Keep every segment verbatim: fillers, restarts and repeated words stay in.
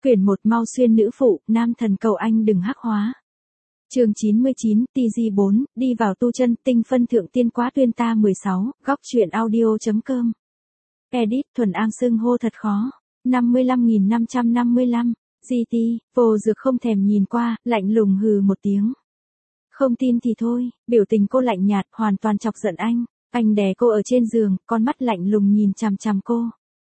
Quyển một Mau xuyên nữ phụ, nam thần cầu anh đừng hắc hóa. Chương chín mươi chín, T G bốn, đi vào tu chân, tinh phân thượng tiên quá tuyên ta mười sáu, góc truyện audio.com. Edit, thuần ang xưng hô thật khó. năm mươi lăm nghìn năm trăm năm mươi lăm, giê tê, vô dược không thèm nhìn qua, lạnh lùng hừ một tiếng. Không tin thì thôi, biểu tình cô lạnh nhạt, hoàn toàn chọc giận anh. Anh đè cô ở trên giường, con mắt lạnh lùng nhìn chằm chằm cô.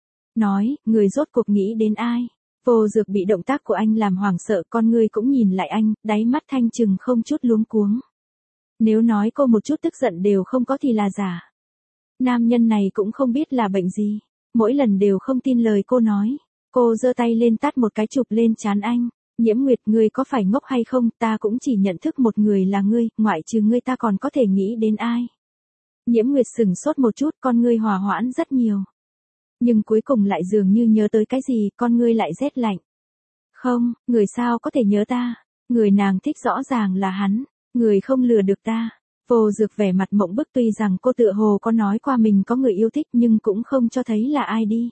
Nói, người rốt cuộc nghĩ đến ai? Vô dược bị động tác của anh làm hoảng sợ, con người cũng nhìn lại anh, đáy mắt thanh trừng không chút luống cuống. Nếu nói cô một chút tức giận đều không có thì là giả. Nam nhân này cũng không biết là bệnh gì, mỗi lần đều không tin lời cô nói. Cô giơ tay lên tát một cái chụp lên trán anh. Nhiễm Nguyệt, ngươi có phải ngốc hay không, ta cũng chỉ nhận thức một người là ngươi, ngoại trừ ngươi ta còn có thể nghĩ đến ai. Nhiễm Nguyệt sửng sốt một chút, con ngươi hòa hoãn rất nhiều. Nhưng cuối cùng lại dường như nhớ tới cái gì, con ngươi lại rét lạnh. Không, người sao có thể nhớ ta, người nàng thích rõ ràng là hắn, người không lừa được ta. Vô dược vẻ mặt mộng bức, tuy rằng cô tựa hồ có nói qua mình có người yêu thích nhưng cũng không cho thấy là ai đi.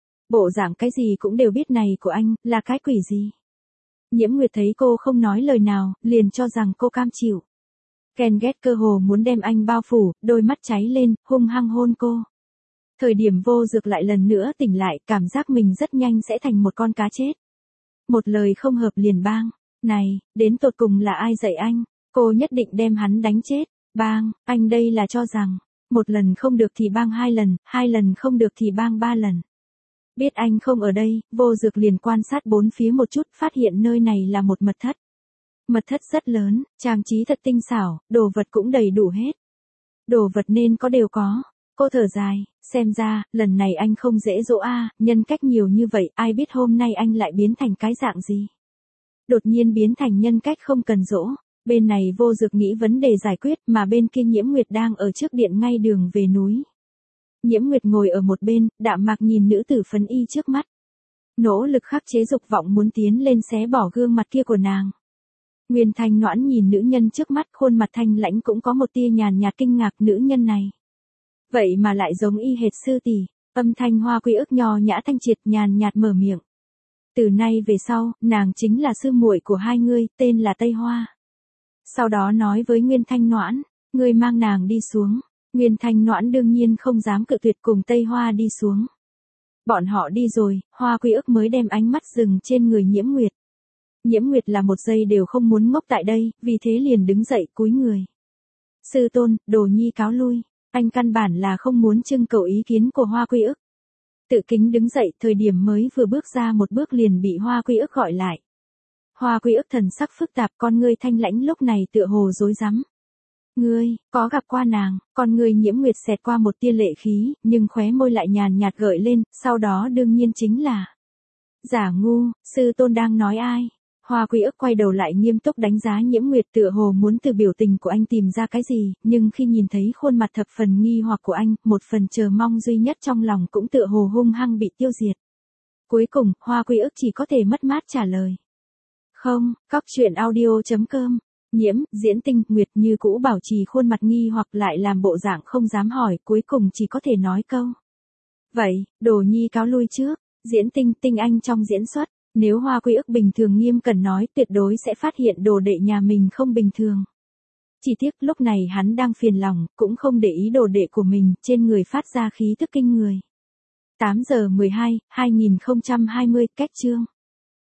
Bộ dạng cái gì cũng đều biết này của anh, là cái quỷ gì. Nhiễm Nguyệt thấy cô không nói lời nào, liền cho rằng cô cam chịu. Ghen ghét cơ hồ muốn đem anh bao phủ, đôi mắt cháy lên, hung hăng hôn cô. Thời điểm vô dược lại lần nữa tỉnh lại, cảm giác mình rất nhanh sẽ thành một con cá chết. Một lời không hợp liền bang. Này, đến tột cùng là ai dạy anh? Cô nhất định đem hắn đánh chết. Bang, anh đây là cho rằng, một lần không được thì bang hai lần, hai lần không được thì bang ba lần. Biết anh không ở đây, vô dược liền quan sát bốn phía một chút, phát hiện nơi này là một mật thất. Mật thất rất lớn, trang trí thật tinh xảo, đồ vật cũng đầy đủ hết. Đồ vật nên có đều có. Cô thở dài, xem ra, lần này anh không dễ dỗ a, nhân cách nhiều như vậy, ai biết hôm nay anh lại biến thành cái dạng gì. Đột nhiên biến thành nhân cách không cần dỗ, bên này vô dược nghĩ vấn đề giải quyết, mà bên kia Nhiễm Nguyệt đang ở trước điện ngay đường về núi. Nhiễm Nguyệt ngồi ở một bên, đạm mạc nhìn nữ tử phấn y trước mắt. Nỗ lực khắc chế dục vọng muốn tiến lên xé bỏ gương mặt kia của nàng. Nguyên Thanh Noãn nhìn nữ nhân trước mắt, khuôn mặt thanh lãnh cũng có một tia nhàn nhạt kinh ngạc, nữ nhân này. Vậy mà lại giống y hệt sư tỷ. Âm thanh Hoa Quy Ức nho nhã thanh triệt, nhàn nhạt mở miệng. Từ nay về sau, nàng chính là sư muội của hai ngươi, tên là Tây Hoa. Sau đó nói với Nguyên Thanh Noãn, ngươi mang nàng đi xuống. Nguyên Thanh Noãn đương nhiên không dám cự tuyệt, cùng Tây Hoa đi xuống. Bọn họ đi rồi, Hoa Quy Ức mới đem ánh mắt dừng trên người Nhiễm Nguyệt. Nhiễm Nguyệt là một giây đều không muốn ngốc tại đây, vì thế liền đứng dậy cúi người. Sư tôn, đồ nhi cáo lui. Anh căn bản là không muốn trưng cầu ý kiến của Hoa Quy Ức. Tự kính đứng dậy, thời điểm mới vừa bước ra một bước liền bị Hoa Quy Ức gọi lại. Hoa Quy Ức thần sắc phức tạp, con ngươi thanh lãnh lúc này tựa hồ rối rắm. Ngươi, có gặp qua nàng? Con ngươi Nhiễm Nguyệt xẹt qua một tia lệ khí, nhưng khóe môi lại nhàn nhạt gợi lên, sau đó đương nhiên chính là. Giả ngu, sư tôn đang nói ai? Hoa Quy Ức quay đầu lại nghiêm túc đánh giá Nhiễm Nguyệt, tựa hồ muốn từ biểu tình của anh tìm ra cái gì, nhưng khi nhìn thấy khuôn mặt thập phần nghi hoặc của anh, một phần chờ mong duy nhất trong lòng cũng tựa hồ hung hăng bị tiêu diệt. Cuối cùng, Hoa Quy Ức chỉ có thể mất mát trả lời. Không, góc truyện audio.com. Nhiễm, diễn tinh, Nguyệt như cũ bảo trì khuôn mặt nghi hoặc lại làm bộ dạng không dám hỏi, cuối cùng chỉ có thể nói câu. Vậy, đồ nhi cáo lui trước. Diễn tinh, tinh anh trong diễn xuất. Nếu Hoa Quy Ức bình thường nghiêm cẩn nói, tuyệt đối sẽ phát hiện đồ đệ nhà mình không bình thường. Chỉ tiếc lúc này hắn đang phiền lòng, cũng không để ý đồ đệ của mình, trên người phát ra khí tức kinh người. tám giờ mười hai, hai nghìn không trăm hai mươi, cách chương.